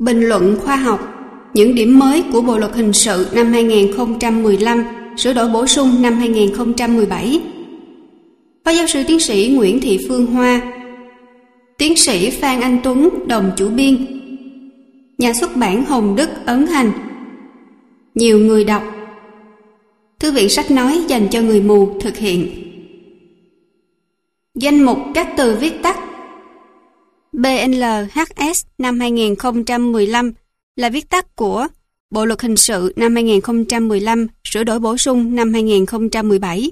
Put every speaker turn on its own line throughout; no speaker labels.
Bình luận khoa học, những điểm mới của Bộ luật hình sự năm 2015, sửa đổi bổ sung năm 2017. Phó giáo sư tiến sĩ Nguyễn Thị Phương Hoa, tiến sĩ Phan Anh Tuấn, đồng chủ biên, nhà xuất bản Hồng Đức, Ấn Hành. Nhiều người đọc. Thư viện sách nói dành cho người mù thực hiện. Danh mục các từ viết tắt. BLHS năm 2015 là viết tắt của Bộ luật hình sự năm 2015, sửa đổi bổ sung năm 2017.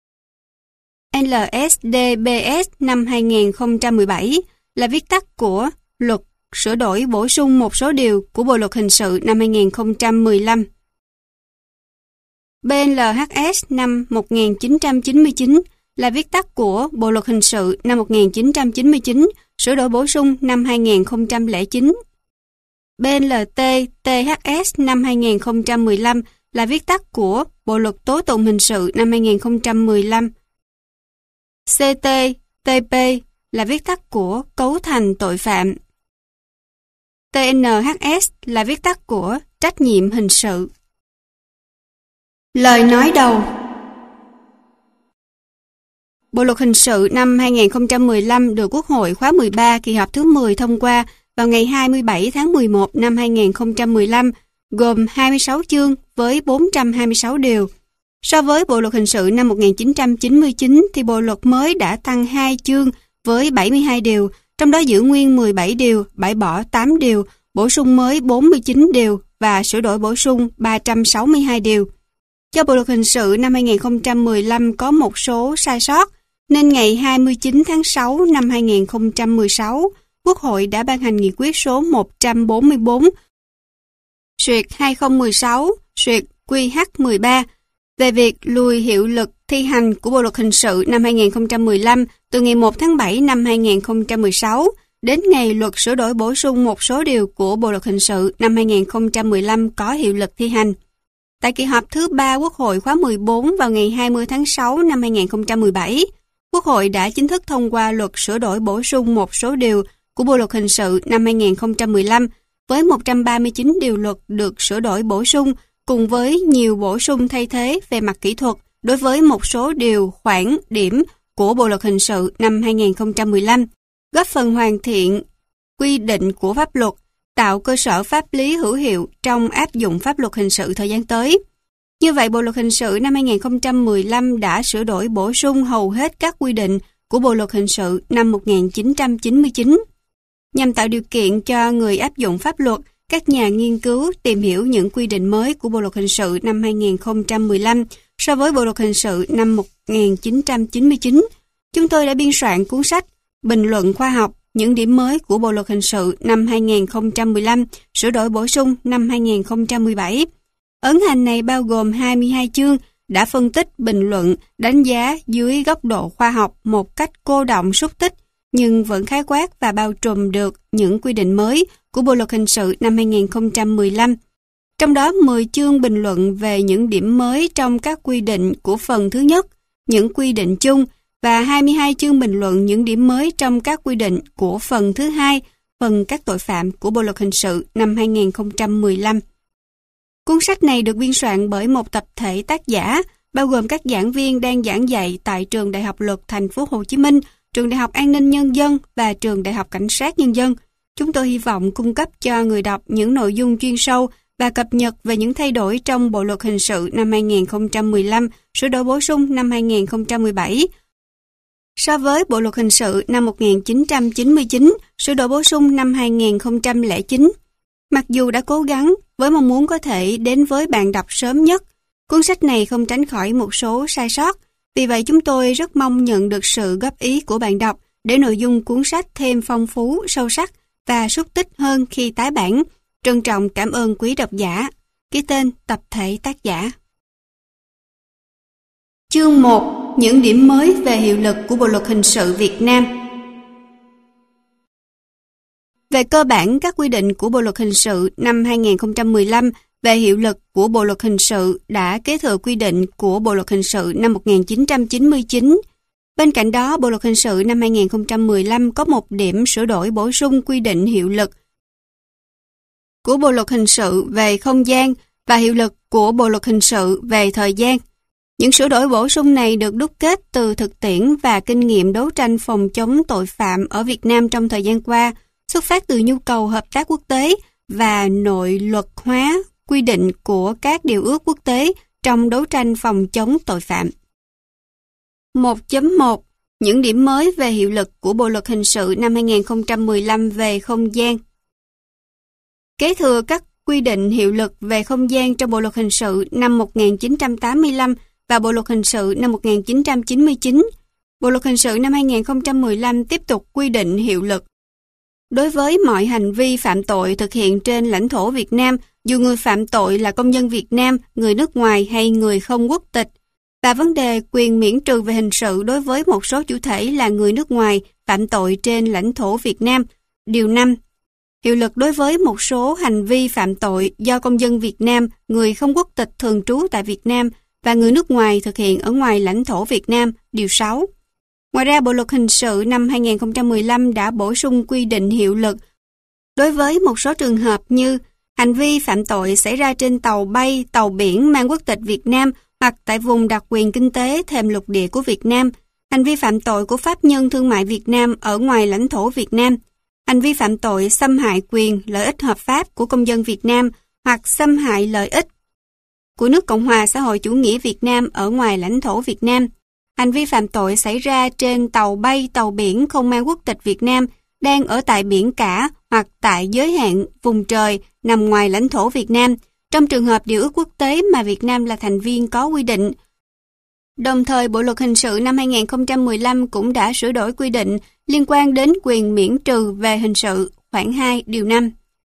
LSDBS năm 2017 là viết tắt của Luật sửa đổi bổ sung một số điều của Bộ luật hình sự năm 2015. BLHS năm 1999 là viết tắt của Bộ luật hình sự năm 1999, sửa đổi bổ sung năm 2009. BLT-THS năm 2015 là viết tắt của Bộ luật tố tụng hình sự năm 2015. CT-TP là viết tắt của cấu thành tội phạm. TNHS là viết tắt của trách nhiệm hình sự. Lời nói đầu. Bộ luật hình sự năm 2015 được Quốc hội khóa 13 kỳ họp thứ 10 thông qua vào ngày 27 tháng 11 năm 2015, gồm 26 chương với 426 điều. So với Bộ luật hình sự năm 1999 thì bộ luật mới đã tăng 2 chương với 72 điều, trong đó giữ nguyên 17 điều, bãi bỏ 8 điều, bổ sung mới 49 điều và sửa đổi bổ sung 362 điều. Do Bộ luật hình sự năm 2015 có một số sai sót, nên ngày 29 tháng 6 năm 2016, Quốc hội đã ban hành nghị quyết số 144/2016/QH13 về việc lùi hiệu lực thi hành của Bộ luật hình sự năm 2015 từ ngày 1 tháng 7 năm 2016 đến ngày luật sửa đổi bổ sung một số điều của Bộ luật hình sự năm 2015 có hiệu lực thi hành. Tại kỳ họp thứ 3 Quốc hội khóa 14 vào ngày 20 tháng 6 năm 2017, Quốc hội đã chính thức thông qua luật sửa đổi bổ sung một số điều của Bộ luật hình sự năm 2015 với 139 điều luật được sửa đổi bổ sung cùng với nhiều bổ sung thay thế về mặt kỹ thuật đối với một số điều khoản điểm của Bộ luật hình sự năm 2015, góp phần hoàn thiện quy định của pháp luật, tạo cơ sở pháp lý hữu hiệu trong áp dụng pháp luật hình sự thời gian tới. Như vậy, Bộ luật hình sự năm 2015 đã sửa đổi bổ sung hầu hết các quy định của Bộ luật hình sự năm 1999, nhằm tạo điều kiện cho người áp dụng pháp luật, các nhà nghiên cứu tìm hiểu những quy định mới của Bộ luật hình sự năm 2015 so với Bộ luật hình sự năm 1999. Chúng tôi đã biên soạn cuốn sách Bình luận khoa học, những điểm mới của Bộ luật hình sự năm 2015, sửa đổi bổ sung năm 2017. Ấn hành này bao gồm 22 chương, đã phân tích, bình luận, đánh giá dưới góc độ khoa học một cách cô đọng xúc tích, nhưng vẫn khái quát và bao trùm được những quy định mới của Bộ luật hình sự năm 2015. Trong đó 10 chương bình luận về những điểm mới trong các quy định của phần thứ nhất, những quy định chung, và 22 chương bình luận những điểm mới trong các quy định của phần thứ hai, phần các tội phạm của Bộ luật hình sự năm 2015. Cuốn sách này được biên soạn bởi một tập thể tác giả, bao gồm các giảng viên đang giảng dạy tại Trường Đại học Luật Thành phố Hồ Chí Minh, Trường Đại học An ninh Nhân dân và Trường Đại học Cảnh sát Nhân dân. Chúng tôi hy vọng cung cấp cho người đọc những nội dung chuyên sâu và cập nhật về những thay đổi trong Bộ luật hình sự năm 2015, sửa đổi bổ sung năm 2017, so với Bộ luật hình sự năm 1999, sửa đổi bổ sung năm 2009. Mặc dù đã cố gắng với mong muốn có thể đến với bạn đọc sớm nhất, cuốn sách này không tránh khỏi một số sai sót. Vì vậy chúng tôi rất mong nhận được sự góp ý của bạn đọc để nội dung cuốn sách thêm phong phú, sâu sắc và xúc tích hơn khi tái bản. Trân trọng cảm ơn quý độc giả. Ký tên tập thể tác giả. Chương 1. Những điểm mới về hiệu lực của Bộ luật hình sự Việt Nam. Về cơ bản, các quy định của Bộ luật hình sự năm 2015 về hiệu lực của Bộ luật hình sự đã kế thừa quy định của Bộ luật hình sự năm 1999. Bên cạnh đó, Bộ luật hình sự năm 2015 có một điểm sửa đổi bổ sung quy định hiệu lực của Bộ luật hình sự về không gian và hiệu lực của Bộ luật hình sự về thời gian. Những sửa đổi bổ sung này được đúc kết từ thực tiễn và kinh nghiệm đấu tranh phòng chống tội phạm ở Việt Nam trong thời gian qua, xuất phát từ nhu cầu hợp tác quốc tế và nội luật hóa quy định của các điều ước quốc tế trong đấu tranh phòng chống tội phạm. 1.1 Những điểm mới về hiệu lực của Bộ luật hình sự năm 2015 về không gian. Kế thừa các quy định hiệu lực về không gian trong Bộ luật hình sự năm 1985 và Bộ luật hình sự năm 1999, Bộ luật hình sự năm 2015 tiếp tục quy định hiệu lực đối với mọi hành vi phạm tội thực hiện trên lãnh thổ Việt Nam, dù người phạm tội là công dân Việt Nam, người nước ngoài hay người không quốc tịch, và vấn đề quyền miễn trừ về hình sự đối với một số chủ thể là người nước ngoài phạm tội trên lãnh thổ Việt Nam. Điều 5. Hiệu lực đối với một số hành vi phạm tội do công dân Việt Nam, người không quốc tịch thường trú tại Việt Nam và người nước ngoài thực hiện ở ngoài lãnh thổ Việt Nam. Điều 6. Ngoài ra, Bộ luật hình sự năm 2015 đã bổ sung quy định hiệu lực đối với một số trường hợp như hành vi phạm tội xảy ra trên tàu bay, tàu biển mang quốc tịch Việt Nam hoặc tại vùng đặc quyền kinh tế thềm lục địa của Việt Nam, hành vi phạm tội của pháp nhân thương mại Việt Nam ở ngoài lãnh thổ Việt Nam, hành vi phạm tội xâm hại quyền, lợi ích hợp pháp của công dân Việt Nam hoặc xâm hại lợi ích của nước Cộng hòa xã hội chủ nghĩa Việt Nam ở ngoài lãnh thổ Việt Nam, hành vi phạm tội xảy ra trên tàu bay, tàu biển không mang quốc tịch Việt Nam đang ở tại biển cả hoặc tại giới hạn vùng trời nằm ngoài lãnh thổ Việt Nam, trong trường hợp điều ước quốc tế mà Việt Nam là thành viên có quy định. Đồng thời, Bộ luật hình sự năm 2015 cũng đã sửa đổi quy định liên quan đến quyền miễn trừ về hình sự, khoản 2, điều 5.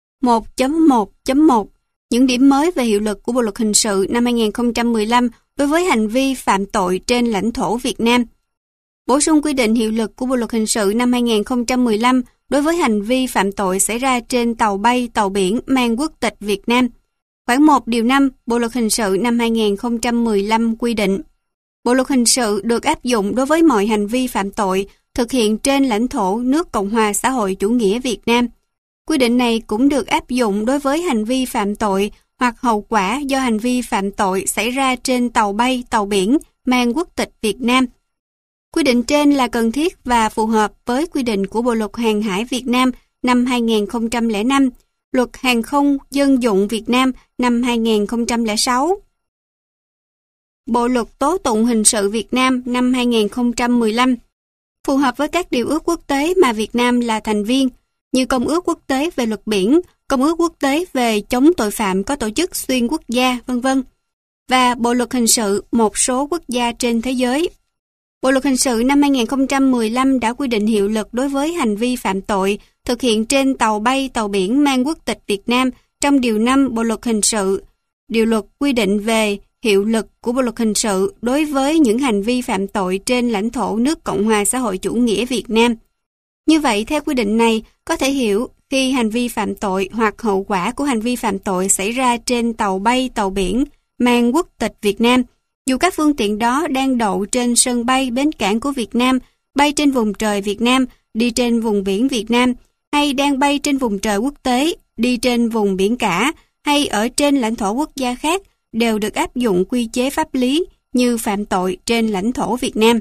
1.1.1 Những điểm mới về hiệu lực của Bộ luật hình sự năm 2015 đối với hành vi phạm tội trên lãnh thổ Việt Nam. Bổ sung quy định hiệu lực của Bộ luật hình sự năm 2015 đối với hành vi phạm tội xảy ra trên tàu bay, tàu biển mang quốc tịch Việt Nam. Khoản 1 điều 5 Bộ luật hình sự năm 2015 quy định Bộ luật hình sự được áp dụng đối với mọi hành vi phạm tội thực hiện trên lãnh thổ nước Cộng hòa xã hội chủ nghĩa Việt Nam. Quy định này cũng được áp dụng đối với hành vi phạm tội hoặc hậu quả do hành vi phạm tội xảy ra trên tàu bay, tàu biển mang quốc tịch Việt Nam. Quy định trên là cần thiết và phù hợp với quy định của Bộ luật Hàng hải Việt Nam năm 2005, Luật Hàng không dân dụng Việt Nam năm 2006, Bộ luật tố tụng hình sự Việt Nam năm 2015, phù hợp với các điều ước quốc tế mà Việt Nam là thành viên, như Công ước Quốc tế về luật biển, Công ước Quốc tế về chống tội phạm có tổ chức xuyên quốc gia, v.v. và Bộ luật hình sự một số quốc gia trên thế giới. Bộ luật hình sự năm 2015 đã quy định hiệu lực đối với hành vi phạm tội thực hiện trên tàu bay, tàu biển mang quốc tịch Việt Nam trong điều 5 Bộ luật hình sự. Điều luật quy định về hiệu lực của Bộ luật hình sự đối với những hành vi phạm tội trên lãnh thổ nước Cộng hòa xã hội chủ nghĩa Việt Nam. Như vậy, theo quy định này, có thể hiểu khi hành vi phạm tội hoặc hậu quả của hành vi phạm tội xảy ra trên tàu bay, tàu biển mang quốc tịch Việt Nam, dù các phương tiện đó đang đậu trên sân bay, bến cảng của Việt Nam, bay trên vùng trời Việt Nam, đi trên vùng biển Việt Nam, hay đang bay trên vùng trời quốc tế, đi trên vùng biển cả, hay ở trên lãnh thổ quốc gia khác, đều được áp dụng quy chế pháp lý như phạm tội trên lãnh thổ Việt Nam.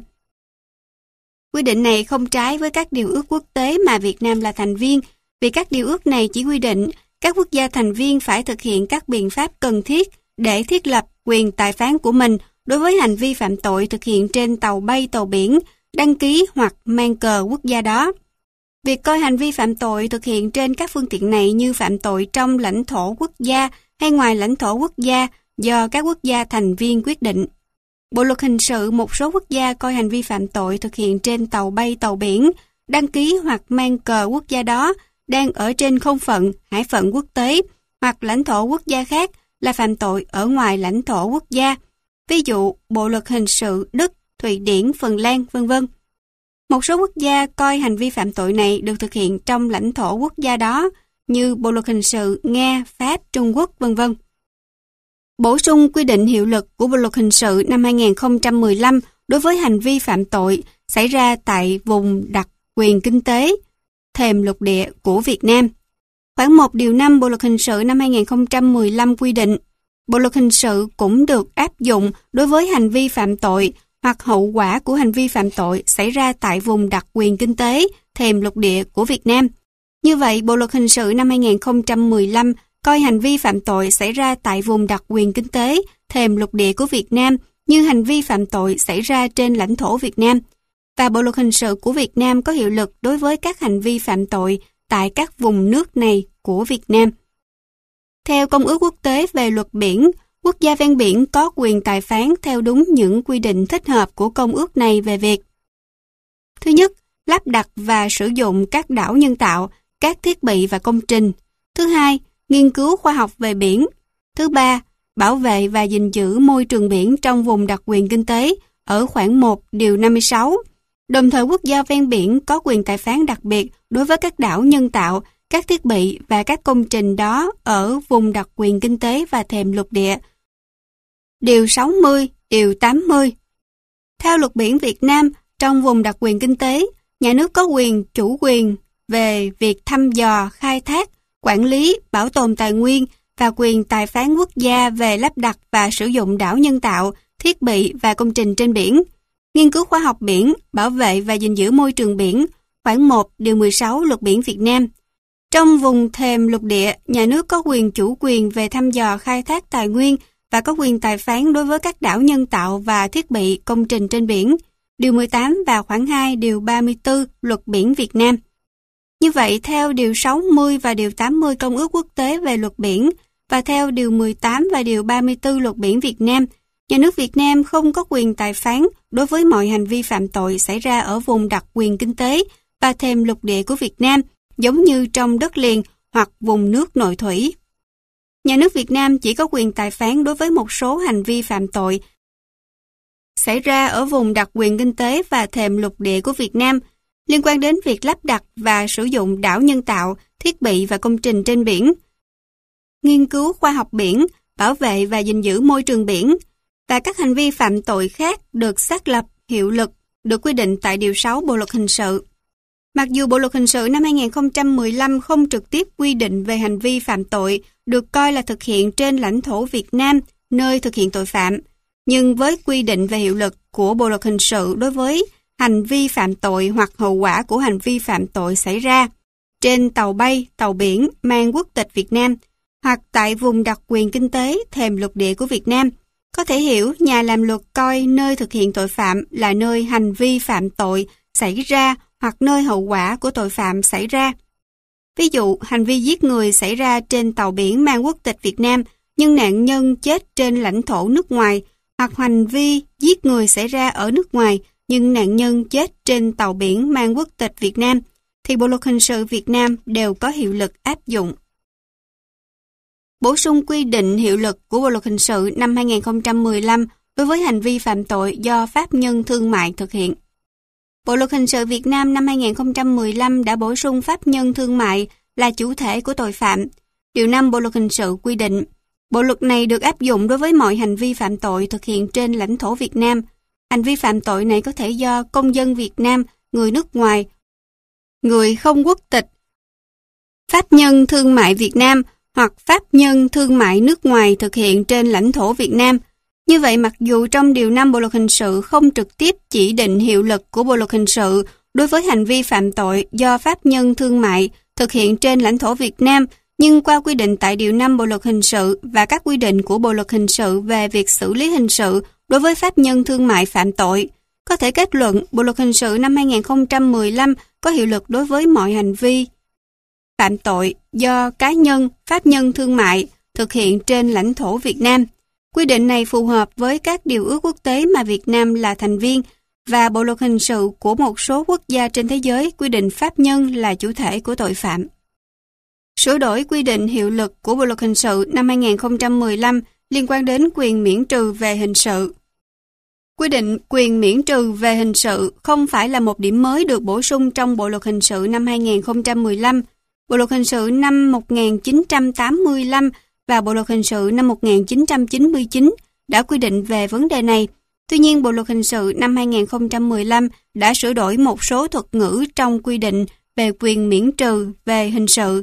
Quy định này không trái với các điều ước quốc tế mà Việt Nam là thành viên, vì các điều ước này chỉ quy định các quốc gia thành viên phải thực hiện các biện pháp cần thiết để thiết lập quyền tài phán của mình đối với hành vi phạm tội thực hiện trên tàu bay, tàu biển, đăng ký hoặc mang cờ quốc gia đó. Việc coi hành vi phạm tội thực hiện trên các phương tiện này như phạm tội trong lãnh thổ quốc gia hay ngoài lãnh thổ quốc gia do các quốc gia thành viên quyết định. Bộ luật hình sự một số quốc gia coi hành vi phạm tội thực hiện trên tàu bay, tàu biển, đăng ký hoặc mang cờ quốc gia đó đang ở trên không phận, hải phận quốc tế hoặc lãnh thổ quốc gia khác là phạm tội ở ngoài lãnh thổ quốc gia. Ví dụ, Bộ luật hình sự Đức, Thụy Điển, Phần Lan, v.v. Một số quốc gia coi hành vi phạm tội này được thực hiện trong lãnh thổ quốc gia đó, như Bộ luật hình sự Nga, Pháp, Trung Quốc, v.v. Bổ sung quy định hiệu lực của Bộ luật hình sự năm 2015 đối với hành vi phạm tội xảy ra tại vùng đặc quyền kinh tế, thềm lục địa của Việt Nam. Khoản 1 điều 5 Bộ luật hình sự năm 2015 quy định, Bộ luật hình sự cũng được áp dụng đối với hành vi phạm tội hoặc hậu quả của hành vi phạm tội xảy ra tại vùng đặc quyền kinh tế, thềm lục địa của Việt Nam. Như vậy, Bộ luật hình sự năm 2015 coi hành vi phạm tội xảy ra tại vùng đặc quyền kinh tế, thềm lục địa của Việt Nam như hành vi phạm tội xảy ra trên lãnh thổ Việt Nam. Và Bộ luật hình sự của Việt Nam có hiệu lực đối với các hành vi phạm tội tại các vùng nước này của Việt Nam. Theo Công ước Quốc tế về luật biển, quốc gia ven biển có quyền tài phán theo đúng những quy định thích hợp của công ước này về việc: thứ nhất, lắp đặt và sử dụng các đảo nhân tạo, các thiết bị và công trình. Thứ hai, nghiên cứu khoa học về biển. Thứ ba, bảo vệ và gìn giữ môi trường biển trong vùng đặc quyền kinh tế ở khoản 1 điều 56. Đồng thời quốc gia ven biển có quyền tài phán đặc biệt đối với các đảo nhân tạo, các thiết bị và các công trình đó ở vùng đặc quyền kinh tế và thềm lục địa. Điều 60, điều 80. Theo luật biển Việt Nam, trong vùng đặc quyền kinh tế, nhà nước có quyền chủ quyền về việc thăm dò, khai thác, quản lý, bảo tồn tài nguyên và quyền tài phán quốc gia về lắp đặt và sử dụng đảo nhân tạo, thiết bị và công trình trên biển, nghiên cứu khoa học biển, bảo vệ và gìn giữ môi trường biển, khoản 1 điều 16 luật biển Việt Nam. Trong vùng thềm lục địa, nhà nước có quyền chủ quyền về thăm dò khai thác tài nguyên và có quyền tài phán đối với các đảo nhân tạo và thiết bị công trình trên biển, điều 18 và khoản 2 điều 34 luật biển Việt Nam. Như vậy, theo điều 60 và điều 80 Công ước Quốc tế về luật biển và theo điều 18 và điều 34 luật biển Việt Nam, nhà nước Việt Nam không có quyền tài phán đối với mọi hành vi phạm tội xảy ra ở vùng đặc quyền kinh tế và thềm lục địa của Việt Nam, giống như trong đất liền hoặc vùng nước nội thủy. Nhà nước Việt Nam chỉ có quyền tài phán đối với một số hành vi phạm tội xảy ra ở vùng đặc quyền kinh tế và thềm lục địa của Việt Nam, liên quan đến việc lắp đặt và sử dụng đảo nhân tạo, thiết bị và công trình trên biển, nghiên cứu khoa học biển, bảo vệ và gìn giữ môi trường biển, và các hành vi phạm tội khác được xác lập hiệu lực, được quy định tại điều 6 Bộ luật hình sự. Mặc dù Bộ luật hình sự năm 2015 không trực tiếp quy định về hành vi phạm tội được coi là thực hiện trên lãnh thổ Việt Nam, nơi thực hiện tội phạm, nhưng với quy định về hiệu lực của Bộ luật hình sự đối với hành vi phạm tội hoặc hậu quả của hành vi phạm tội xảy ra trên tàu bay, tàu biển mang quốc tịch Việt Nam hoặc tại vùng đặc quyền kinh tế, thềm lục địa của Việt Nam, có thể hiểu nhà làm luật coi nơi thực hiện tội phạm là nơi hành vi phạm tội xảy ra hoặc nơi hậu quả của tội phạm xảy ra. Ví dụ, hành vi giết người xảy ra trên tàu biển mang quốc tịch Việt Nam nhưng nạn nhân chết trên lãnh thổ nước ngoài, hoặc hành vi giết người xảy ra ở nước ngoài nhưng nạn nhân chết trên tàu biển mang quốc tịch Việt Nam, thì Bộ luật hình sự Việt Nam đều có hiệu lực áp dụng. Bổ sung quy định hiệu lực của Bộ luật hình sự năm 2015 đối với hành vi phạm tội do pháp nhân thương mại thực hiện. Bộ luật hình sự Việt Nam năm 2015 đã bổ sung pháp nhân thương mại là chủ thể của tội phạm. Điều 5 Bộ luật hình sự quy định, bộ luật này được áp dụng đối với mọi hành vi phạm tội thực hiện trên lãnh thổ Việt Nam. Hành vi phạm tội này có thể do công dân Việt Nam, người nước ngoài, người không quốc tịch, pháp nhân thương mại Việt Nam hoặc pháp nhân thương mại nước ngoài thực hiện trên lãnh thổ Việt Nam. Như vậy, mặc dù trong điều 5 Bộ luật hình sự không trực tiếp chỉ định hiệu lực của Bộ luật hình sự đối với hành vi phạm tội do pháp nhân thương mại thực hiện trên lãnh thổ Việt Nam, nhưng qua quy định tại điều 5 Bộ luật hình sự và các quy định của Bộ luật hình sự về việc xử lý hình sự đối với pháp nhân thương mại phạm tội, có thể kết luận Bộ luật hình sự năm 2015 có hiệu lực đối với mọi hành vi phạm tội do cá nhân, pháp nhân thương mại thực hiện trên lãnh thổ Việt Nam. Quy định này phù hợp với các điều ước quốc tế mà Việt Nam là thành viên và bộ luật hình sự của một số quốc gia trên thế giới quy định pháp nhân là chủ thể của tội phạm. Sửa đổi quy định hiệu lực của Bộ luật hình sự năm 2015 liên quan đến quyền miễn trừ về hình sự. Quy định quyền miễn trừ về hình sự không phải là một điểm mới được bổ sung trong Bộ luật hình sự năm 2015. Bộ luật hình sự năm 1985 và Bộ luật hình sự năm 1999 đã quy định về vấn đề này. Tuy nhiên, Bộ luật hình sự năm 2015 đã sửa đổi một số thuật ngữ trong quy định về quyền miễn trừ về hình sự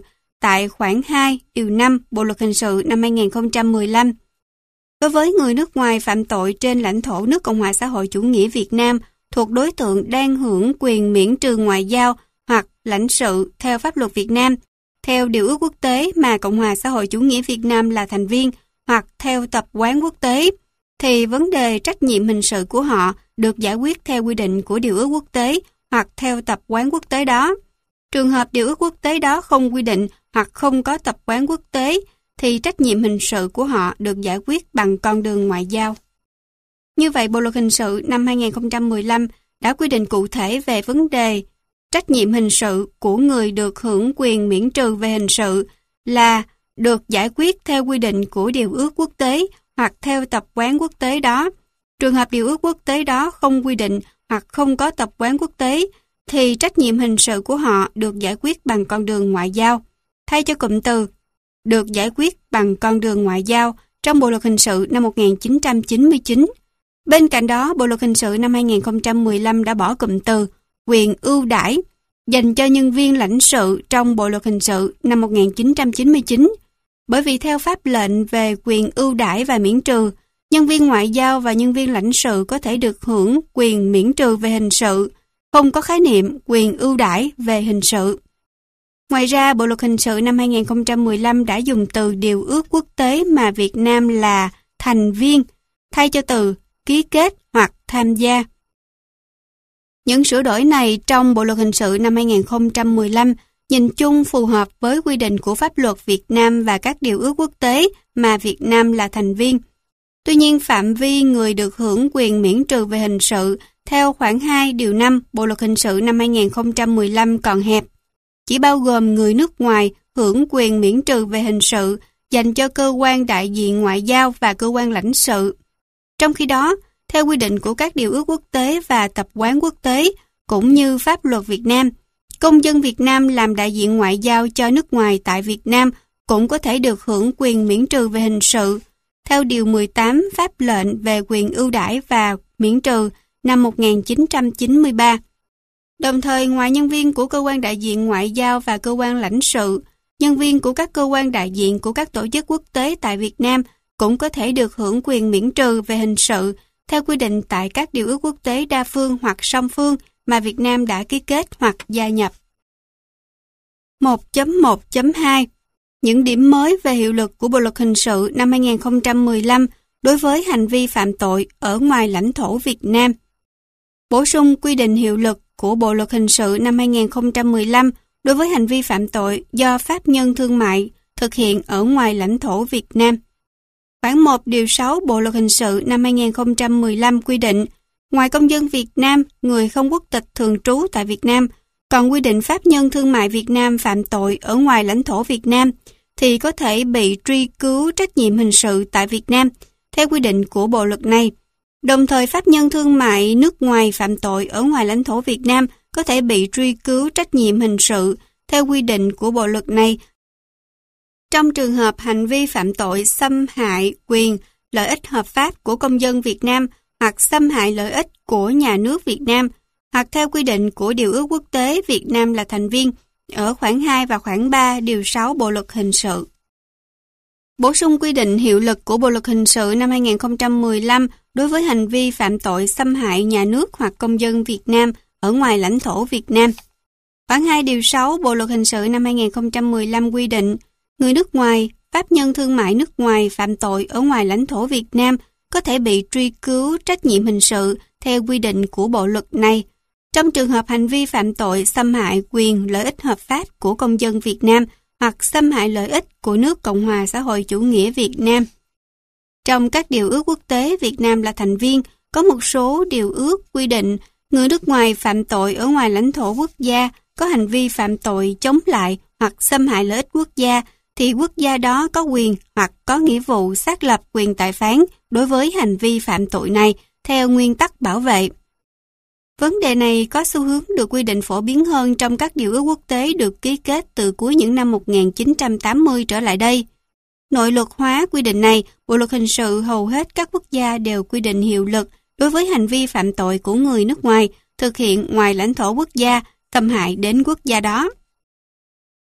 tại khoản 2, điều 5 Bộ luật hình sự năm 2015. Đối với người nước ngoài phạm tội trên lãnh thổ nước Cộng hòa xã hội chủ nghĩa Việt Nam thuộc đối tượng đang hưởng quyền miễn trừ ngoại giao hoặc lãnh sự theo pháp luật Việt Nam, theo điều ước quốc tế mà Cộng hòa xã hội chủ nghĩa Việt Nam là thành viên hoặc theo tập quán quốc tế, thì vấn đề trách nhiệm hình sự của họ được giải quyết theo quy định của điều ước quốc tế hoặc theo tập quán quốc tế đó. Trường hợp điều ước quốc tế đó không quy định hoặc không có tập quán quốc tế, thì trách nhiệm hình sự của họ được giải quyết bằng con đường ngoại giao. Như vậy, Bộ luật hình sự năm 2015 đã quy định cụ thể về vấn đề trách nhiệm hình sự của người được hưởng quyền miễn trừ về hình sự là được giải quyết theo quy định của điều ước quốc tế hoặc theo tập quán quốc tế đó. Trường hợp điều ước quốc tế đó không quy định hoặc không có tập quán quốc tế, thì trách nhiệm hình sự của họ được giải quyết bằng con đường ngoại giao. Thay cho cụm từ được giải quyết bằng con đường ngoại giao trong Bộ luật hình sự năm 1999. Bên cạnh đó, Bộ luật hình sự năm 2015 đã bỏ cụm từ quyền ưu đãi dành cho nhân viên lãnh sự trong Bộ luật hình sự năm 1999. Bởi vì theo pháp lệnh về quyền ưu đãi và miễn trừ, nhân viên ngoại giao và nhân viên lãnh sự có thể được hưởng quyền miễn trừ về hình sự, không có khái niệm quyền ưu đãi về hình sự. Ngoài ra, Bộ luật hình sự năm 2015 đã dùng từ điều ước quốc tế mà Việt Nam là thành viên, thay cho từ ký kết hoặc tham gia. Những sửa đổi này trong Bộ luật hình sự năm 2015 nhìn chung phù hợp với quy định của pháp luật Việt Nam và các điều ước quốc tế mà Việt Nam là thành viên. Tuy nhiên, phạm vi người được hưởng quyền miễn trừ về hình sự theo khoản 2 điều 5 Bộ luật hình sự năm 2015 còn hẹp, chỉ bao gồm người nước ngoài hưởng quyền miễn trừ về hình sự dành cho cơ quan đại diện ngoại giao và cơ quan lãnh sự. Trong khi đó, theo quy định của các điều ước quốc tế và tập quán quốc tế, cũng như pháp luật Việt Nam, công dân Việt Nam làm đại diện ngoại giao cho nước ngoài tại Việt Nam cũng có thể được hưởng quyền miễn trừ về hình sự, theo Điều 18 Pháp lệnh về quyền ưu đãi và miễn trừ năm 1993. Đồng thời, ngoài nhân viên của cơ quan đại diện ngoại giao và cơ quan lãnh sự, nhân viên của các cơ quan đại diện của các tổ chức quốc tế tại Việt Nam cũng có thể được hưởng quyền miễn trừ về hình sự theo quy định tại các điều ước quốc tế đa phương hoặc song phương mà Việt Nam đã ký kết hoặc gia nhập. 1.1.2 Những điểm mới về hiệu lực của Bộ luật hình sự năm 2015 đối với hành vi phạm tội ở ngoài lãnh thổ Việt Nam. Bổ sung quy định hiệu lực của Bộ luật hình sự năm 2015 đối với hành vi phạm tội do pháp nhân thương mại thực hiện ở ngoài lãnh thổ Việt Nam. Khoản 1 điều 6 Bộ luật hình sự năm 2015 quy định, ngoài công dân Việt Nam, người không quốc tịch thường trú tại Việt Nam, còn quy định pháp nhân thương mại Việt Nam phạm tội ở ngoài lãnh thổ Việt Nam, thì có thể bị truy cứu trách nhiệm hình sự tại Việt Nam, theo quy định của bộ luật này. Đồng thời, pháp nhân thương mại nước ngoài phạm tội ở ngoài lãnh thổ Việt Nam có thể bị truy cứu trách nhiệm hình sự, theo quy định của bộ luật này, trong trường hợp hành vi phạm tội xâm hại quyền, lợi ích hợp pháp của công dân Việt Nam hoặc xâm hại lợi ích của nhà nước Việt Nam, hoặc theo quy định của điều ước quốc tế Việt Nam là thành viên ở khoản 2 và khoản 3 điều 6 Bộ luật hình sự. Bổ sung quy định hiệu lực của Bộ luật hình sự năm 2015 đối với hành vi phạm tội xâm hại nhà nước hoặc công dân Việt Nam ở ngoài lãnh thổ Việt Nam. Khoản 2 điều 6 Bộ luật hình sự năm 2015 quy định, người nước ngoài, pháp nhân thương mại nước ngoài phạm tội ở ngoài lãnh thổ Việt Nam có thể bị truy cứu trách nhiệm hình sự theo quy định của bộ luật này, trong trường hợp hành vi phạm tội xâm hại quyền lợi ích hợp pháp của công dân Việt Nam hoặc xâm hại lợi ích của nước Cộng hòa xã hội chủ nghĩa Việt Nam. Trong các điều ước quốc tế Việt Nam là thành viên, có một số điều ước quy định người nước ngoài phạm tội ở ngoài lãnh thổ quốc gia có hành vi phạm tội chống lại hoặc xâm hại lợi ích quốc gia, thì quốc gia đó có quyền hoặc có nghĩa vụ xác lập quyền tài phán đối với hành vi phạm tội này theo nguyên tắc bảo vệ. Vấn đề này có xu hướng được quy định phổ biến hơn trong các điều ước quốc tế được ký kết từ cuối những năm 1980 trở lại đây. Nội luật hóa quy định này, Bộ luật hình sự hầu hết các quốc gia đều quy định hiệu lực đối với hành vi phạm tội của người nước ngoài thực hiện ngoài lãnh thổ quốc gia, xâm hại đến quốc gia đó.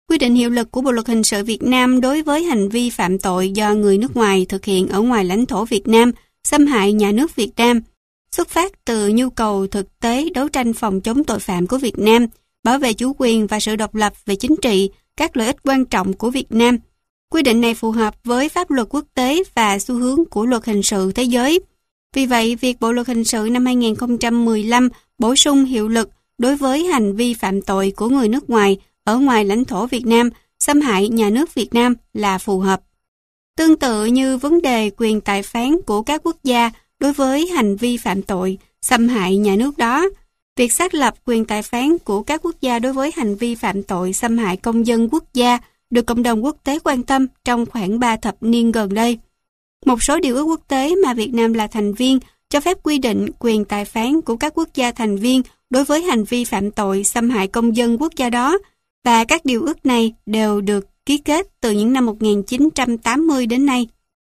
Quy định hiệu lực của Bộ luật hình sự Việt Nam đối với hành vi phạm tội do người nước ngoài thực hiện ở ngoài lãnh thổ Việt Nam, xâm hại nhà nước Việt Nam, xuất phát từ nhu cầu thực tế đấu tranh phòng chống tội phạm của Việt Nam, bảo vệ chủ quyền và sự độc lập về chính trị, các lợi ích quan trọng của Việt Nam. Quy định này phù hợp với pháp luật quốc tế và xu hướng của luật hình sự thế giới. Vì vậy, việc Bộ luật hình sự năm 2015 bổ sung hiệu lực đối với hành vi phạm tội của người nước ngoài ở ngoài lãnh thổ Việt Nam, xâm hại nhà nước Việt Nam là phù hợp. Tương tự như vấn đề quyền tài phán của các quốc gia đối với hành vi phạm tội, xâm hại nhà nước đó, việc xác lập quyền tài phán của các quốc gia đối với hành vi phạm tội xâm hại công dân quốc gia được cộng đồng quốc tế quan tâm trong khoảng 3 thập niên gần đây. Một số điều ước quốc tế mà Việt Nam là thành viên cho phép quy định quyền tài phán của các quốc gia thành viên đối với hành vi phạm tội xâm hại công dân quốc gia đó, và các điều ước này đều được ký kết từ những năm 1980 đến nay.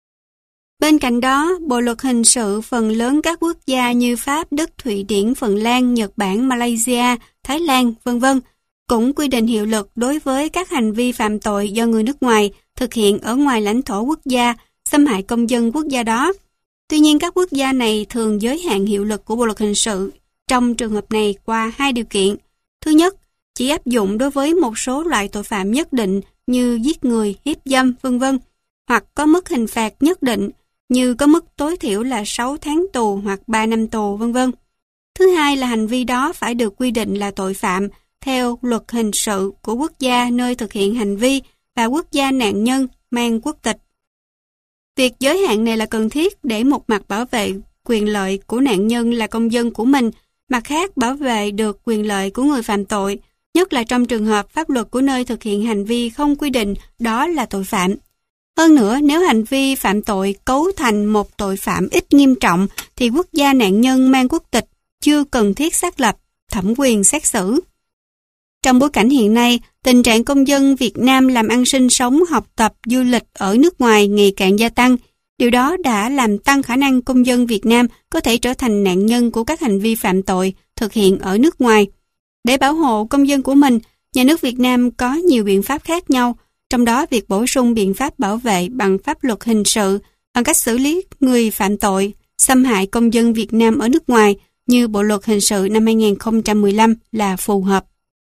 Bên cạnh đó, Bộ luật hình sự phần lớn các quốc gia như Pháp, Đức, Thụy Điển, Phần Lan, Nhật Bản, Malaysia, Thái Lan, v.v. cũng quy định hiệu lực đối với các hành vi phạm tội do người nước ngoài thực hiện ở ngoài lãnh thổ quốc gia, xâm hại công dân quốc gia đó. Tuy nhiên, các quốc gia này thường giới hạn hiệu lực của Bộ luật hình sự trong trường hợp này qua 2 điều kiện. Thứ nhất, chỉ áp dụng đối với một số loại tội phạm nhất định như giết người, hiếp dâm, v.v. hoặc có mức hình phạt nhất định như có mức tối thiểu là 6 tháng tù hoặc 3 năm tù, v.v. Thứ hai là hành vi đó phải được quy định là tội phạm theo luật hình sự của quốc gia nơi thực hiện hành vi và quốc gia nạn nhân mang quốc tịch. Việc giới hạn này là cần thiết để một mặt bảo vệ quyền lợi của nạn nhân là công dân của mình, mặt khác bảo vệ được quyền lợi của người phạm tội, nhất là trong trường hợp pháp luật của nơi thực hiện hành vi không quy định đó là tội phạm. Hơn nữa, nếu hành vi phạm tội cấu thành một tội phạm ít nghiêm trọng thì quốc gia nạn nhân mang quốc tịch chưa cần thiết xác lập thẩm quyền xét xử. Trong bối cảnh hiện nay, tình trạng công dân Việt Nam làm ăn sinh sống, học tập, du lịch ở nước ngoài ngày càng gia tăng. Điều đó đã làm tăng khả năng công dân Việt Nam có thể trở thành nạn nhân của các hành vi phạm tội thực hiện ở nước ngoài. Để bảo hộ công dân của mình, nhà nước Việt Nam có nhiều biện pháp khác nhau, trong đó việc bổ sung biện pháp bảo vệ bằng pháp luật hình sự bằng cách xử lý người phạm tội, xâm hại công dân Việt Nam ở nước ngoài như Bộ luật hình sự năm 2015 là phù hợp.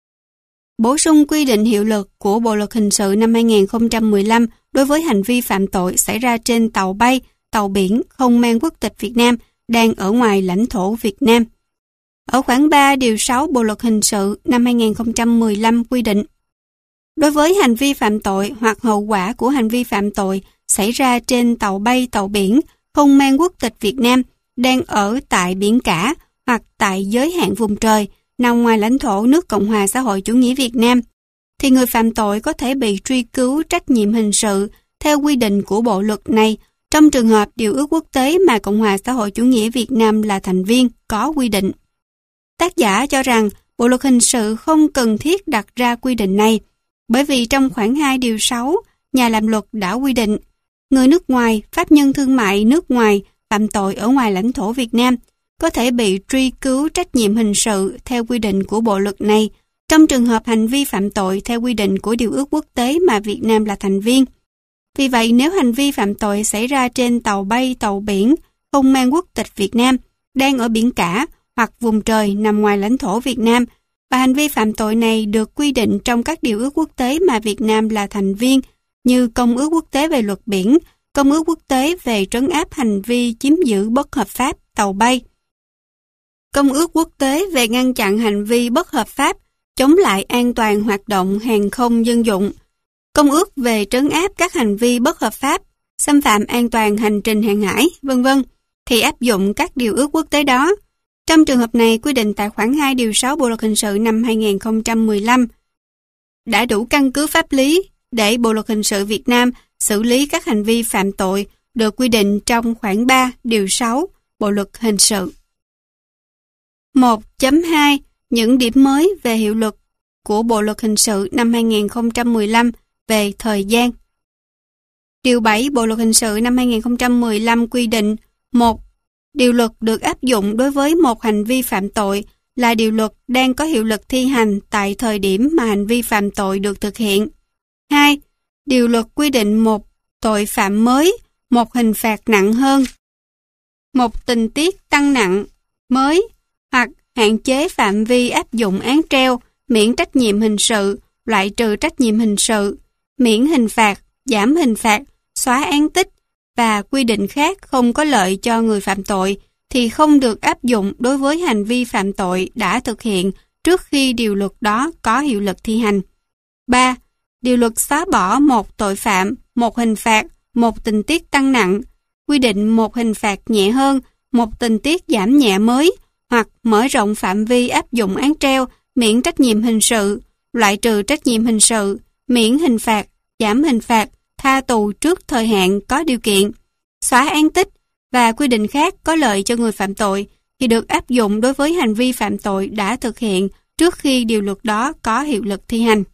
Bổ sung quy định hiệu lực của Bộ luật hình sự năm 2015 đối với hành vi phạm tội xảy ra trên tàu bay, tàu biển không mang quốc tịch Việt Nam đang ở ngoài lãnh thổ Việt Nam. Ở khoản 3 điều 6 Bộ luật hình sự năm 2015 quy định, đối với hành vi phạm tội hoặc hậu quả của hành vi phạm tội xảy ra trên tàu bay, tàu biển không mang quốc tịch Việt Nam đang ở tại biển cả hoặc tại giới hạn vùng trời nằm ngoài lãnh thổ nước Cộng hòa xã hội chủ nghĩa Việt Nam, thì người phạm tội có thể bị truy cứu trách nhiệm hình sự theo quy định của bộ luật này trong trường hợp điều ước quốc tế mà Cộng hòa xã hội chủ nghĩa Việt Nam là thành viên có quy định. Tác giả cho rằng Bộ luật hình sự không cần thiết đặt ra quy định này, bởi vì trong khoản 2 điều 6, nhà làm luật đã quy định người nước ngoài, pháp nhân thương mại nước ngoài phạm tội ở ngoài lãnh thổ Việt Nam có thể bị truy cứu trách nhiệm hình sự theo quy định của bộ luật này trong trường hợp hành vi phạm tội theo quy định của điều ước quốc tế mà Việt Nam là thành viên. Vì vậy, nếu hành vi phạm tội xảy ra trên tàu bay, tàu biển không mang quốc tịch Việt Nam đang ở biển cả hoặc vùng trời nằm ngoài lãnh thổ Việt Nam và hành vi phạm tội này được quy định trong các điều ước quốc tế mà Việt Nam là thành viên như Công ước quốc tế về luật biển, Công ước quốc tế về trấn áp hành vi chiếm giữ bất hợp pháp tàu bay, Công ước quốc tế về ngăn chặn hành vi bất hợp pháp, chống lại an toàn hoạt động hàng không dân dụng, Công ước về trấn áp các hành vi bất hợp pháp, xâm phạm an toàn hành trình hàng hải, v.v. thì áp dụng các điều ước quốc tế đó. Trong trường hợp này, quy định tại khoản 2 điều 6 Bộ luật hình sự năm 2015 đã đủ căn cứ pháp lý để Bộ luật hình sự Việt Nam xử lý các hành vi phạm tội được quy định trong khoản 3 điều 6 Bộ luật hình sự. 1.2 Những điểm mới về hiệu lực của Bộ luật hình sự năm 2015 về thời gian. Điều 7 Bộ luật hình sự năm 2015 quy định: 1. Điều luật được áp dụng đối với một hành vi phạm tội là điều luật đang có hiệu lực thi hành tại thời điểm mà hành vi phạm tội được thực hiện. 2. Điều luật quy định một tội phạm mới, một hình phạt nặng hơn, một tình tiết tăng nặng mới, hoặc hạn chế phạm vi áp dụng án treo, miễn trách nhiệm hình sự, loại trừ trách nhiệm hình sự, miễn hình phạt, giảm hình phạt, xóa án tích và quy định khác không có lợi cho người phạm tội thì không được áp dụng đối với hành vi phạm tội đã thực hiện trước khi điều luật đó có hiệu lực thi hành. 3. Điều luật xóa bỏ một tội phạm, một hình phạt, một tình tiết tăng nặng, quy định một hình phạt nhẹ hơn, một tình tiết giảm nhẹ mới, hoặc mở rộng phạm vi áp dụng án treo, miễn trách nhiệm hình sự, loại trừ trách nhiệm hình sự, miễn hình phạt, giảm hình phạt, tha tù trước thời hạn có điều kiện, xóa án tích và quy định khác có lợi cho người phạm tội thì được áp dụng đối với hành vi phạm tội đã thực hiện trước khi điều luật đó có hiệu lực thi hành.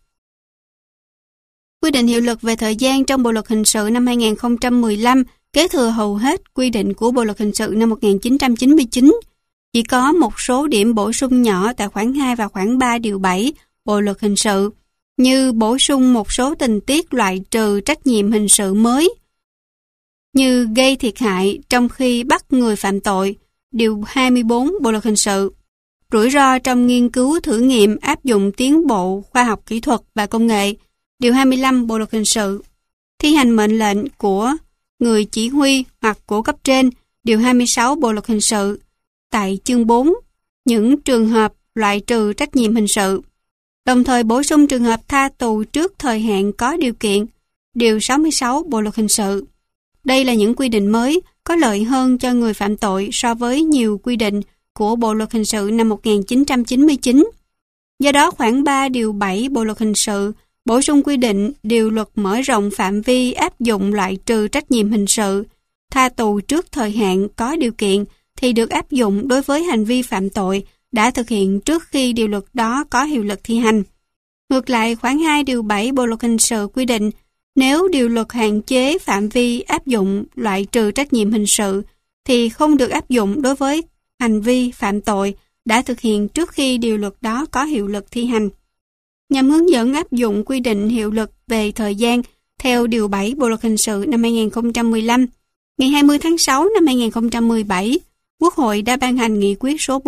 Quy định hiệu lực về thời gian trong Bộ luật hình sự năm 2015 kế thừa hầu hết quy định của Bộ luật hình sự năm 1999. Chỉ có một số điểm bổ sung nhỏ tại khoản 2 và khoản 3 điều 7 Bộ luật hình sự, như bổ sung một số tình tiết loại trừ trách nhiệm hình sự mới, như gây thiệt hại trong khi bắt người phạm tội, điều 24 Bộ luật hình sự, rủi ro trong nghiên cứu thử nghiệm áp dụng tiến bộ khoa học kỹ thuật và công nghệ, điều 25 Bộ luật hình sự, thi hành mệnh lệnh của người chỉ huy hoặc của cấp trên, điều 26 Bộ luật hình sự, tại chương 4, những trường hợp loại trừ trách nhiệm hình sự, đồng thời bổ sung trường hợp tha tù trước thời hạn có điều kiện, điều 66 Bộ luật hình sự. Đây là những quy định mới có lợi hơn cho người phạm tội so với nhiều quy định của Bộ luật hình sự năm 1999. Do đó, khoản 3 điều 7 Bộ luật hình sự bổ sung quy định điều luật mở rộng phạm vi áp dụng loại trừ trách nhiệm hình sự, tha tù trước thời hạn có điều kiện thì được áp dụng đối với hành vi phạm tội đã thực hiện trước khi điều luật đó có hiệu lực thi hành. Ngược lại, khoản 2 điều 7 Bộ luật hình sự quy định nếu điều luật hạn chế phạm vi áp dụng loại trừ trách nhiệm hình sự thì không được áp dụng đối với hành vi phạm tội đã thực hiện trước khi điều luật đó có hiệu lực thi hành. Nhằm hướng dẫn áp dụng quy định hiệu lực về thời gian theo điều 7 Bộ luật hình sự năm 2015, ngày 20 tháng 6 năm 2017, Quốc hội đã ban hành nghị quyết số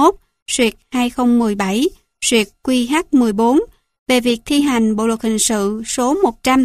41/2017 QH14 về việc thi hành Bộ luật hình sự số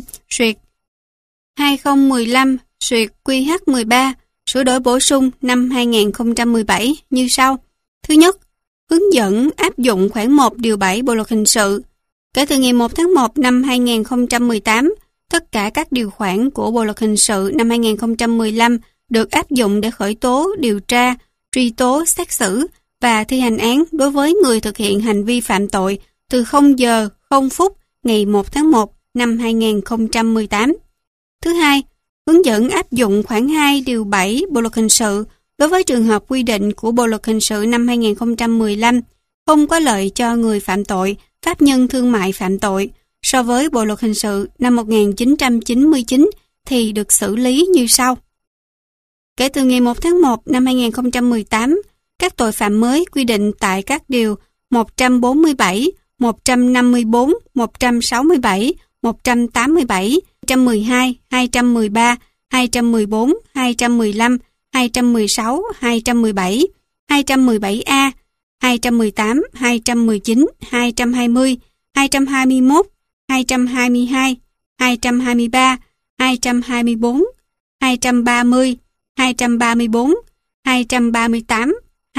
100/2015 QH13 sửa đổi bổ sung năm 2017 như sau. Thứ nhất, hướng dẫn áp dụng khoản 1 điều 7 Bộ luật hình sự. Kể từ ngày 1 tháng 1 năm 2018, tất cả các điều khoản của Bộ luật hình sự năm 2015 được áp dụng để khởi tố, điều tra, truy tố, xét xử và thi hành án đối với người thực hiện hành vi phạm tội từ 0 giờ 0 phút ngày 1 tháng 1 năm 2018. Thứ hai, hướng dẫn áp dụng khoản 2 điều 7 Bộ luật hình sự đối với trường hợp quy định của Bộ luật hình sự năm 2015 không có lợi cho người phạm tội, pháp nhân thương mại phạm tội so với Bộ luật hình sự năm 1999 thì được xử lý như sau. Kể từ ngày 1 tháng 1 năm 2018, các tội phạm mới quy định tại các điều 147, 154, 167, 187, 212, 213, 214, 215, 216, 217, 217A, 218, 219, 220, 221, 222, 223, 224, 230, 234, 238,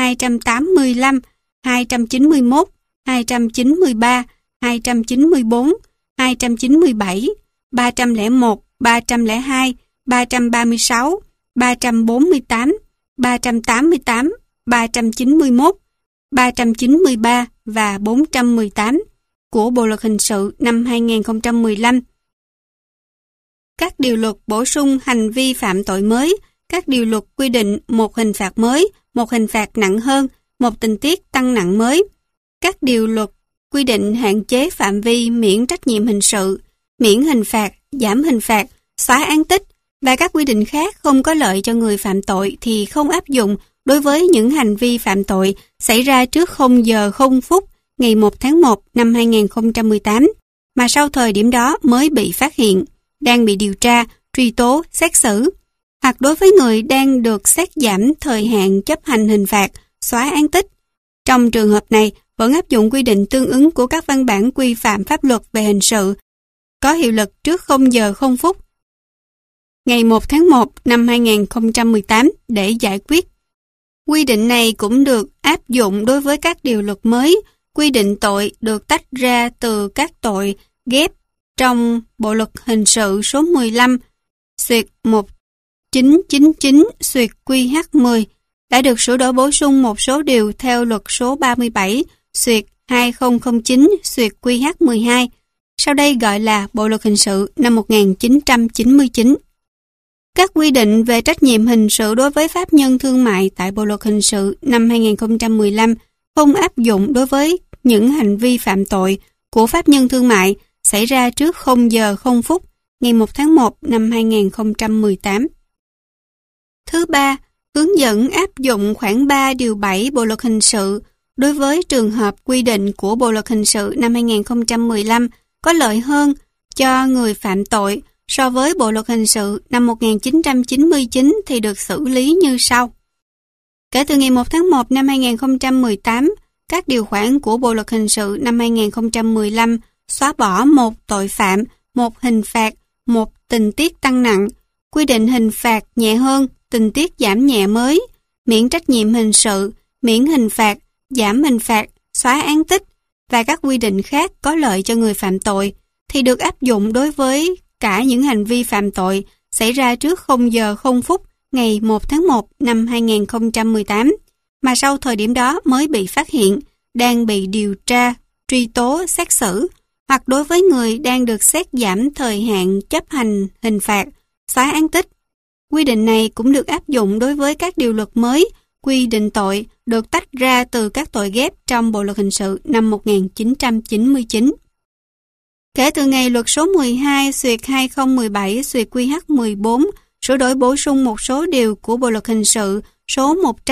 285, 291, 293, 294, 297, 301, 302, 336, 348, 388, 391, 393 và 418 của Bộ luật hình sự năm 2015. Các điều luật bổ sung hành vi phạm tội mới, các điều luật quy định một hình phạt mới, một hình phạt nặng hơn, một tình tiết tăng nặng mới. Các điều luật quy định hạn chế phạm vi miễn trách nhiệm hình sự, miễn hình phạt, giảm hình phạt, xóa án tích và các quy định khác không có lợi cho người phạm tội thì không áp dụng đối với những hành vi phạm tội xảy ra trước 0 giờ 0 phút ngày 1 tháng 1 năm 2018 mà sau thời điểm đó mới bị phát hiện, đang bị điều tra, truy tố, xét xử, hoặc đối với người đang được xét giảm thời hạn chấp hành hình phạt, xóa án tích. Trong trường hợp này, vẫn áp dụng quy định tương ứng của các văn bản quy phạm pháp luật về hình sự, có hiệu lực trước 0 giờ 0 phút ngày 1 tháng 1 năm 2018 để giải quyết. Quy định này cũng được áp dụng đối với các điều luật mới, quy định tội được tách ra từ các tội ghép trong Bộ luật hình sự số 15/1999/QH10 đã được sửa đổi bổ sung một số điều theo luật số 37/2009/QH12, sau đây gọi là Bộ luật hình sự năm 1999. Các quy định về trách nhiệm hình sự đối với pháp nhân thương mại tại Bộ luật hình sự năm 2015 không áp dụng đối với những hành vi phạm tội của pháp nhân thương mại xảy ra trước 0 giờ 0 phút ngày 1 tháng 1 năm 2018. Thứ ba, hướng dẫn áp dụng khoản 3 điều 7 Bộ luật hình sự đối với trường hợp quy định của Bộ luật hình sự năm 2015 có lợi hơn cho người phạm tội so với Bộ luật hình sự năm 1999 thì được xử lý như sau. Kể từ ngày 1 tháng 1 năm 2018, các điều khoản của Bộ luật hình sự năm 2015 xóa bỏ một tội phạm, một hình phạt, một tình tiết tăng nặng, quy định hình phạt nhẹ hơn, tình tiết giảm nhẹ mới, miễn trách nhiệm hình sự, miễn hình phạt, giảm hình phạt, xóa án tích và các quy định khác có lợi cho người phạm tội thì được áp dụng đối với cả những hành vi phạm tội xảy ra trước 0 giờ 0 phút ngày 1 tháng 1 năm 2018 mà sau thời điểm đó mới bị phát hiện, đang bị điều tra, truy tố, xét xử, hoặc đối với người đang được xét giảm thời hạn chấp hành hình phạt, xóa án tích. Quy định này cũng được áp dụng đối với các điều luật mới, quy định tội được tách ra từ các tội ghép trong Bộ luật hình sự năm 1999. Kể từ ngày luật số 12/2017/QH14 sửa đổi bổ sung một số điều của Bộ luật hình sự số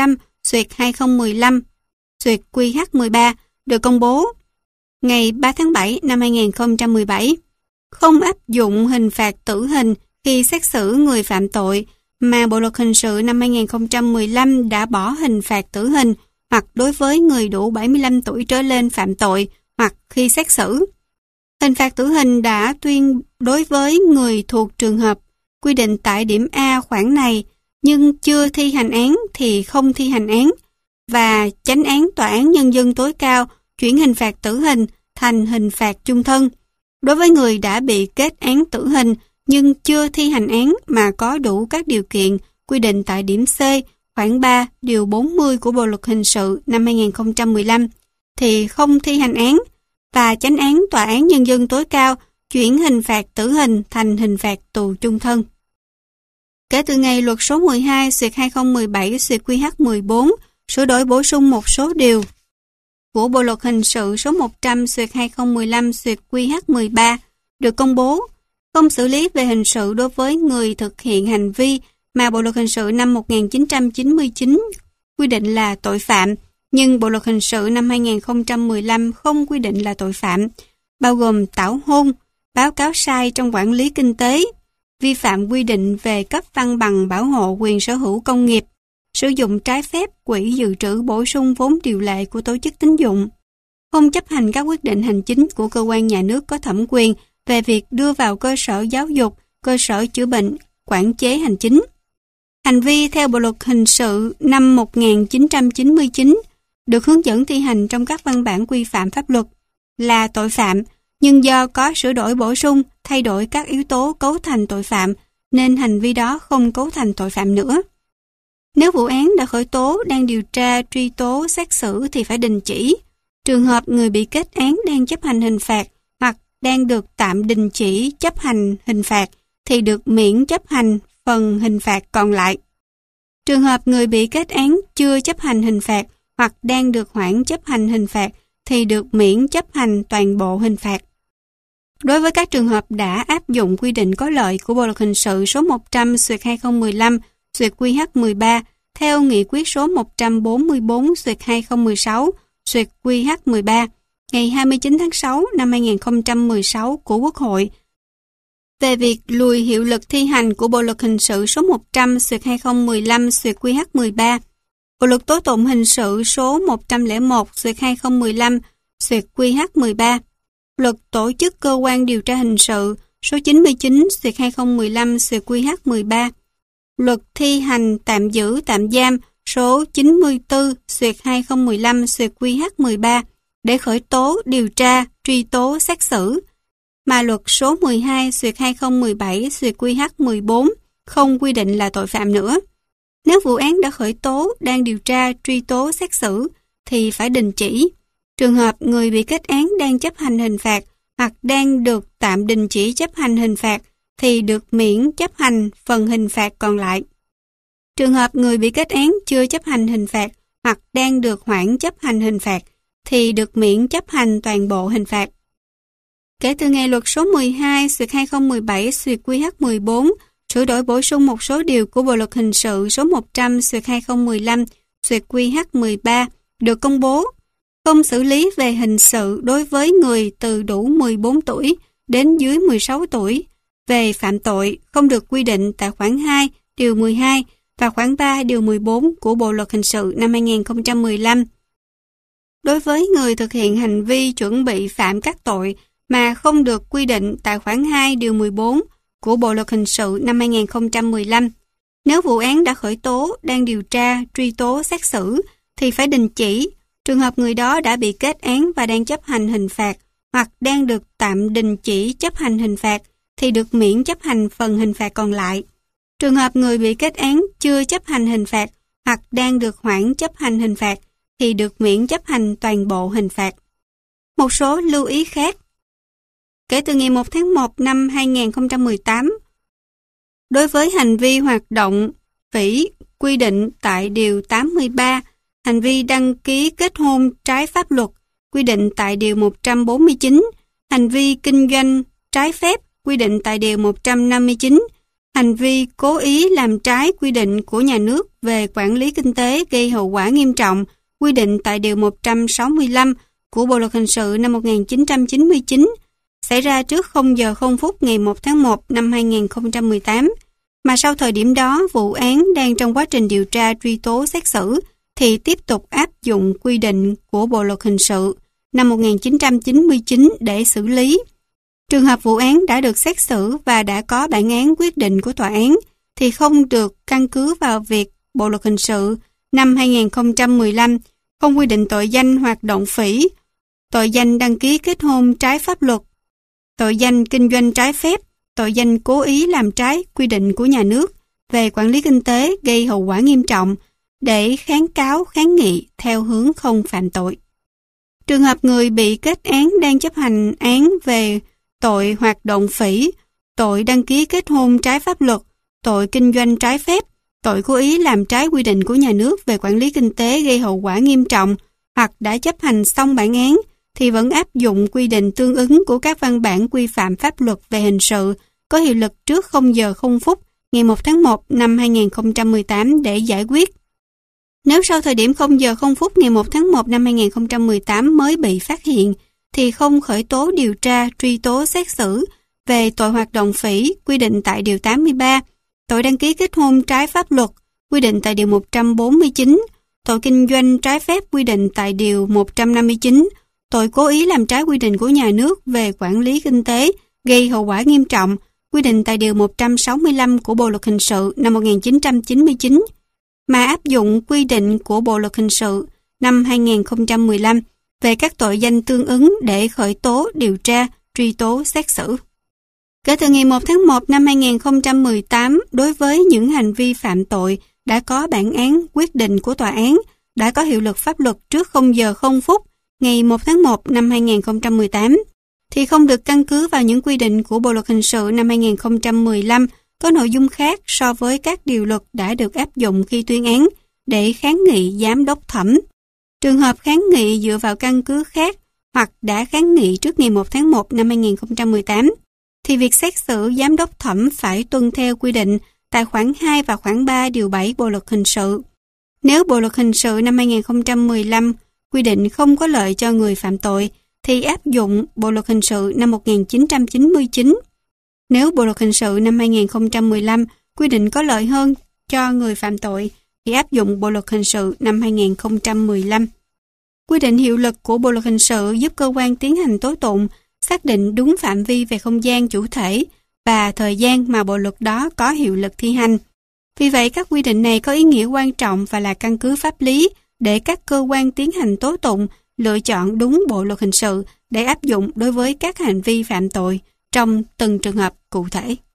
100/2015/QH13 được công bố ngày 3 tháng 7 năm 2017, không áp dụng hình phạt tử hình khi xét xử người phạm tội mà Bộ luật hình sự năm 2015 đã bỏ hình phạt tử hình hoặc đối với người đủ 75 tuổi trở lên phạm tội hoặc khi xét xử. Hình phạt tử hình đã tuyên đối với người thuộc trường hợp quy định tại điểm A khoản này nhưng chưa thi hành án thì không thi hành án và chánh án Tòa án Nhân dân tối cao chuyển hình phạt tử hình thành hình phạt chung thân. Đối với người đã bị kết án tử hình nhưng chưa thi hành án mà có đủ các điều kiện quy định tại điểm C khoản 3 điều 40 của Bộ luật hình sự năm 2015 thì không thi hành án và chánh án Tòa án Nhân dân tối cao chuyển hình phạt tử hình thành hình phạt tù chung thân. Kể từ ngày luật số 12/2017/QH14 sửa đổi bổ sung một số điều của Bộ luật hình sự số 100/2015/QH13 được công bố, không xử lý về hình sự đối với người thực hiện hành vi mà Bộ luật hình sự năm 1999 quy định là tội phạm, nhưng Bộ luật hình sự năm 2015 không quy định là tội phạm, bao gồm tảo hôn, báo cáo sai trong quản lý kinh tế, vi phạm quy định về cấp văn bằng bảo hộ quyền sở hữu công nghiệp, sử dụng trái phép quỹ dự trữ bổ sung vốn điều lệ của tổ chức tín dụng, không chấp hành các quyết định hành chính của cơ quan nhà nước có thẩm quyền về việc đưa vào cơ sở giáo dục, cơ sở chữa bệnh, quản chế hành chính. Hành vi theo Bộ luật hình sự năm 1999 được hướng dẫn thi hành trong các văn bản quy phạm pháp luật là tội phạm, nhưng do có sửa đổi bổ sung, thay đổi các yếu tố cấu thành tội phạm, nên hành vi đó không cấu thành tội phạm nữa. Nếu vụ án đã khởi tố, đang điều tra, truy tố, xét xử thì phải đình chỉ. Trường hợp người bị kết án đang chấp hành hình phạt hoặc đang được tạm đình chỉ chấp hành hình phạt thì được miễn chấp hành phần hình phạt còn lại. Trường hợp người bị kết án chưa chấp hành hình phạt hoặc đang được hoãn chấp hành hình phạt thì được miễn chấp hành toàn bộ hình phạt. Đối với các trường hợp đã áp dụng quy định có lợi của Bộ luật hình sự số 100/2015/QH13 theo nghị quyết số 144/2016/QH13 ngày 29 tháng 6 năm 2016 của Quốc hội về việc lùi hiệu lực thi hành của Bộ luật hình sự số 100/2015/QH13, Bộ luật tố tụng hình sự số 101/2015/QH13, Luật tổ chức cơ quan điều tra hình sự số 99/2015/QH13, Luật thi hành tạm giữ tạm giam số 94/2015/QH13 để khởi tố, điều tra, truy tố, xét xử, mà Luật số 12/2017/QH14 không quy định là tội phạm nữa. Nếu vụ án đã khởi tố, đang điều tra, truy tố, xét xử thì phải đình chỉ. Trường hợp người bị kết án đang chấp hành hình phạt hoặc đang được tạm đình chỉ chấp hành hình phạt thì được miễn chấp hành phần hình phạt còn lại. Trường hợp người bị kết án chưa chấp hành hình phạt hoặc đang được hoãn chấp hành hình phạt thì được miễn chấp hành toàn bộ hình phạt. Kể từ ngày luật số 12/2017/QH14 sửa đổi bổ sung một số điều của Bộ luật hình sự số 100/2015/QH13 được công bố, không xử lý về hình sự đối với người từ đủ 14 tuổi đến dưới 16 tuổi về phạm tội không được quy định tại khoản 2 điều 12 và khoản 3 điều 14 của Bộ luật hình sự năm 2015. Đối với người thực hiện hành vi chuẩn bị phạm các tội mà không được quy định tại khoản 2 điều 14 của Bộ luật hình sự năm 2015, nếu vụ án đã khởi tố, đang điều tra, truy tố, xét xử thì phải đình chỉ. Trường hợp người đó đã bị kết án và đang chấp hành hình phạt hoặc đang được tạm đình chỉ chấp hành hình phạt thì được miễn chấp hành phần hình phạt còn lại. Trường hợp người bị kết án chưa chấp hành hình phạt hoặc đang được hoãn chấp hành hình phạt thì được miễn chấp hành toàn bộ hình phạt. Một số lưu ý khác. Kể từ ngày 1 tháng 1 năm 2018, đối với hành vi hoạt động phỉ quy định tại Điều 83, hành vi đăng ký kết hôn trái pháp luật quy định tại Điều 149, hành vi kinh doanh trái phép quy định tại Điều 159, hành vi cố ý làm trái quy định của nhà nước về quản lý kinh tế gây hậu quả nghiêm trọng quy định tại Điều 165 của Bộ luật hình sự năm 1999, xảy ra trước 0 giờ 0 phút ngày 1 tháng 1 năm 2018, mà sau thời điểm đó vụ án đang trong quá trình điều tra truy tố xét xử thì tiếp tục áp dụng quy định của Bộ luật hình sự năm 1999 để xử lý. Trường hợp vụ án đã được xét xử và đã có bản án quyết định của tòa án thì không được căn cứ vào việc Bộ luật hình sự năm 2015 không quy định tội danh hoạt động phỉ, tội danh đăng ký kết hôn trái pháp luật, tội danh kinh doanh trái phép, tội danh cố ý làm trái quy định của nhà nước về quản lý kinh tế gây hậu quả nghiêm trọng để kháng cáo kháng nghị theo hướng không phạm tội. Trường hợp người bị kết án đang chấp hành án về tội hoạt động phỉ, tội đăng ký kết hôn trái pháp luật, tội kinh doanh trái phép, tội cố ý làm trái quy định của nhà nước về quản lý kinh tế gây hậu quả nghiêm trọng hoặc đã chấp hành xong bản án thì vẫn áp dụng quy định tương ứng của các văn bản quy phạm pháp luật về hình sự có hiệu lực trước 0 giờ 0 phút ngày 1 tháng 1 năm 2018 để giải quyết. Nếu sau thời điểm 0 giờ 0 phút ngày 1 tháng 1 năm 2018 mới bị phát hiện thì không khởi tố điều tra, truy tố xét xử về tội hoạt động phỉ quy định tại Điều 83, tội đăng ký kết hôn trái pháp luật quy định tại Điều 149, tội kinh doanh trái phép quy định tại Điều 159, tội cố ý làm trái quy định của nhà nước về quản lý kinh tế gây hậu quả nghiêm trọng quy định tại Điều 165 của Bộ luật hình sự năm 1999, mà áp dụng quy định của Bộ luật hình sự năm 2015 về các tội danh tương ứng để khởi tố, điều tra, truy tố, xét xử. Kể từ ngày 1 tháng 1 năm 2018, đối với những hành vi phạm tội đã có bản án quyết định của tòa án, đã có hiệu lực pháp luật trước 0 giờ 0 phút ngày 1 tháng 1 năm 2018, thì không được căn cứ vào những quy định của Bộ luật hình sự năm 2015 có nội dung khác so với các điều luật đã được áp dụng khi tuyên án để kháng nghị giám đốc thẩm. Trường hợp kháng nghị dựa vào căn cứ khác hoặc đã kháng nghị trước ngày 1 tháng 1 năm 2018, thì việc xét xử giám đốc thẩm phải tuân theo quy định tại khoản 2 và khoản 3 điều 7 Bộ luật hình sự. Nếu Bộ luật hình sự năm 2015 quy định không có lợi cho người phạm tội, thì áp dụng Bộ luật hình sự năm 1999. Nếu Bộ luật hình sự năm 2015 quy định có lợi hơn cho người phạm tội thì áp dụng Bộ luật hình sự năm 2015. Quy định hiệu lực của Bộ luật hình sự giúp cơ quan tiến hành tố tụng xác định đúng phạm vi về không gian chủ thể và thời gian mà bộ luật đó có hiệu lực thi hành. Vì vậy, các quy định này có ý nghĩa quan trọng và là căn cứ pháp lý để các cơ quan tiến hành tố tụng lựa chọn đúng bộ luật hình sự để áp dụng đối với các hành vi phạm tội trong từng trường hợp cụ thể.